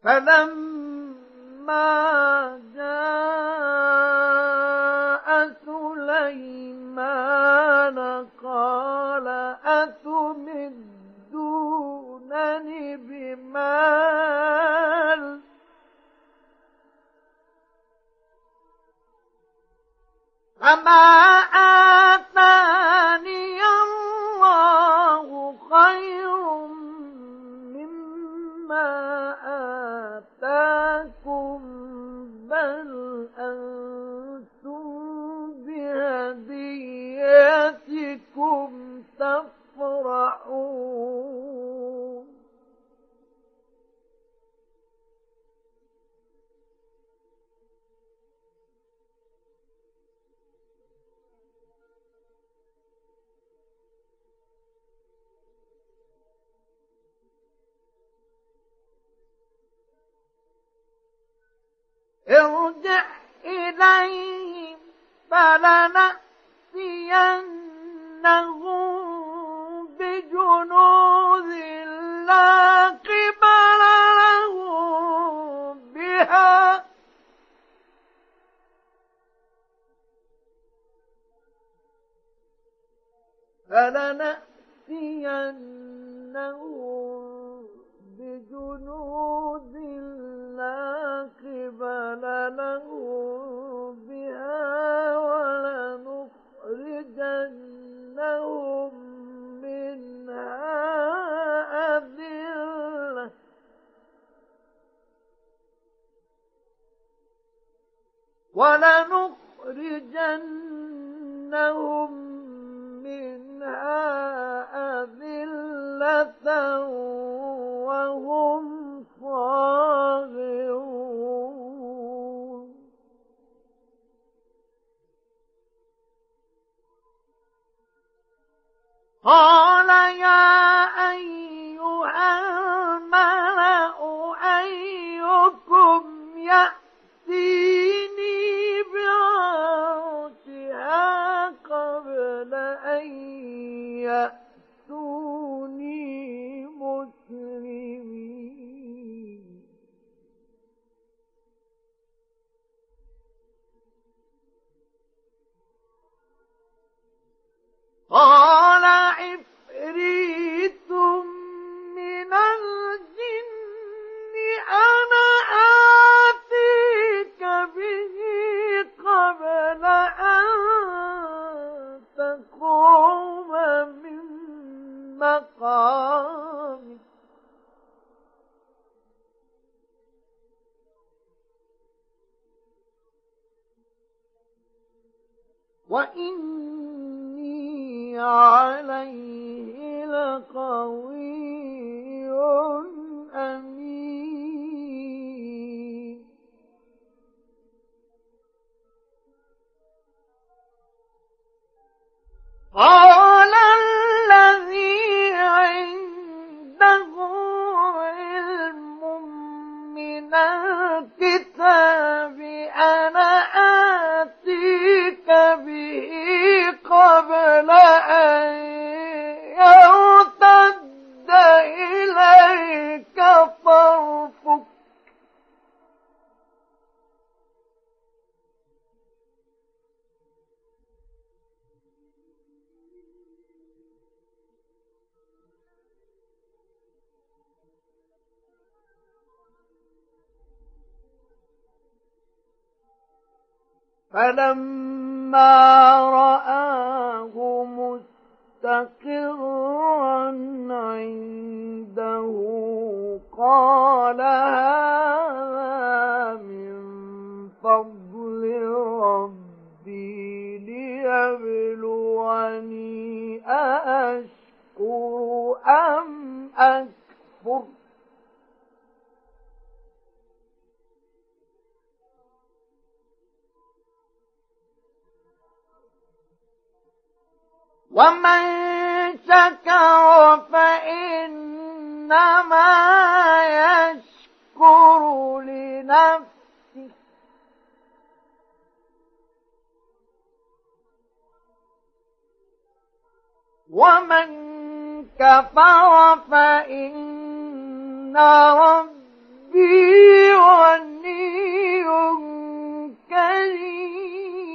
فلما جاء سليمان قال أتمدونني بمال فما آتاني الله خير مما آتاكم بل أنتم بهديتكم تفرحون ارجع إليهم فلنأتينهم بجنود لا قبل لهم بها بجنود لا قبل لهم بها ولنخرجنهم منها أذلة وهم صاغرون قال يا أيها الملأ أيكم يأتيني بعرشها قبل أن يأتوني مسلمين قال عفريت من الجن أنا آتيك به قبل أن تقوم من مقامك وإني عليه لقوي أمين قال الذي عنده علم من الكتاب أنا آتيك به قبل أن يرتد إليك طرفك فلما رآه مستقرا عنده قال هذا من فضل ربي ليبلوني أأشكر أم أكفر ومن شكر فإنما يشكر لنفسه ومن كفر فإن ربي ربي غني كريم.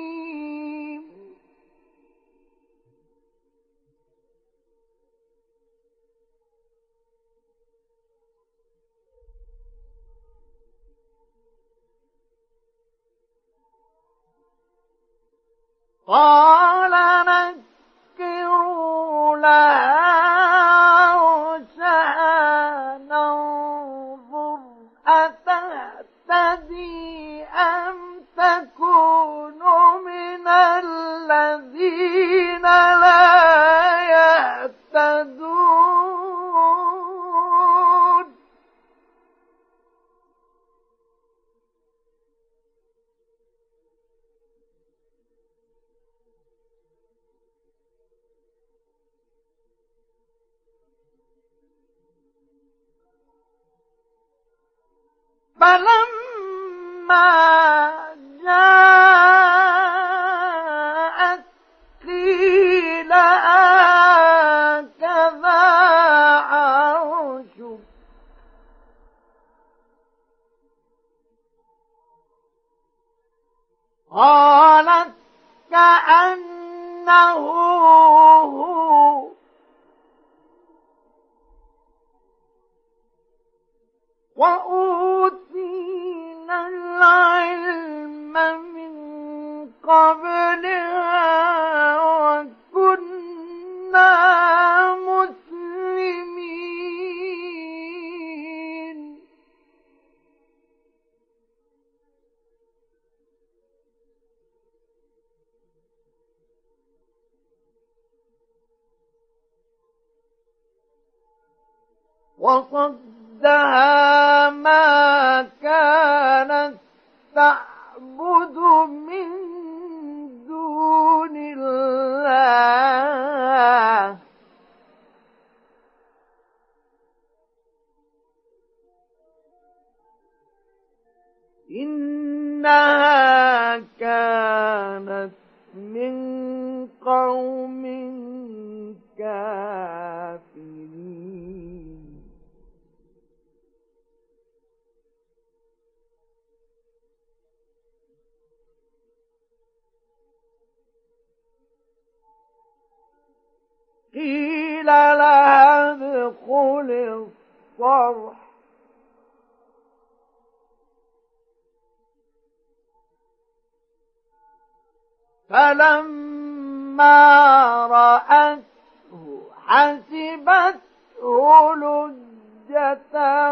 قال نكروا لها عرشها ننظر أتهتدي أم تكون من الذين لا يهتدون. فلما جاءت قيل هكذا عرشك قالت كأنه هو وأوتينا العلم من قبلها وكنا مسلمين. وصدها ما كانت تعبد من دون الله إنها كانت من قوم كافرين. قيل لها ادخل الصرح فلما رأته حسبته لجة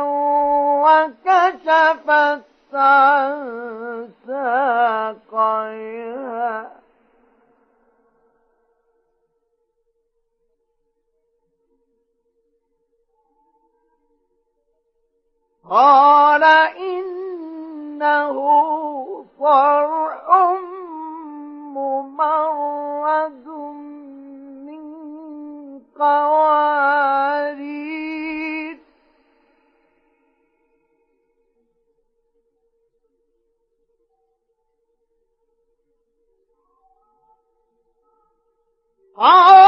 وكشفت عن ساقيها قال إنه صرح ممرد من قوارير قال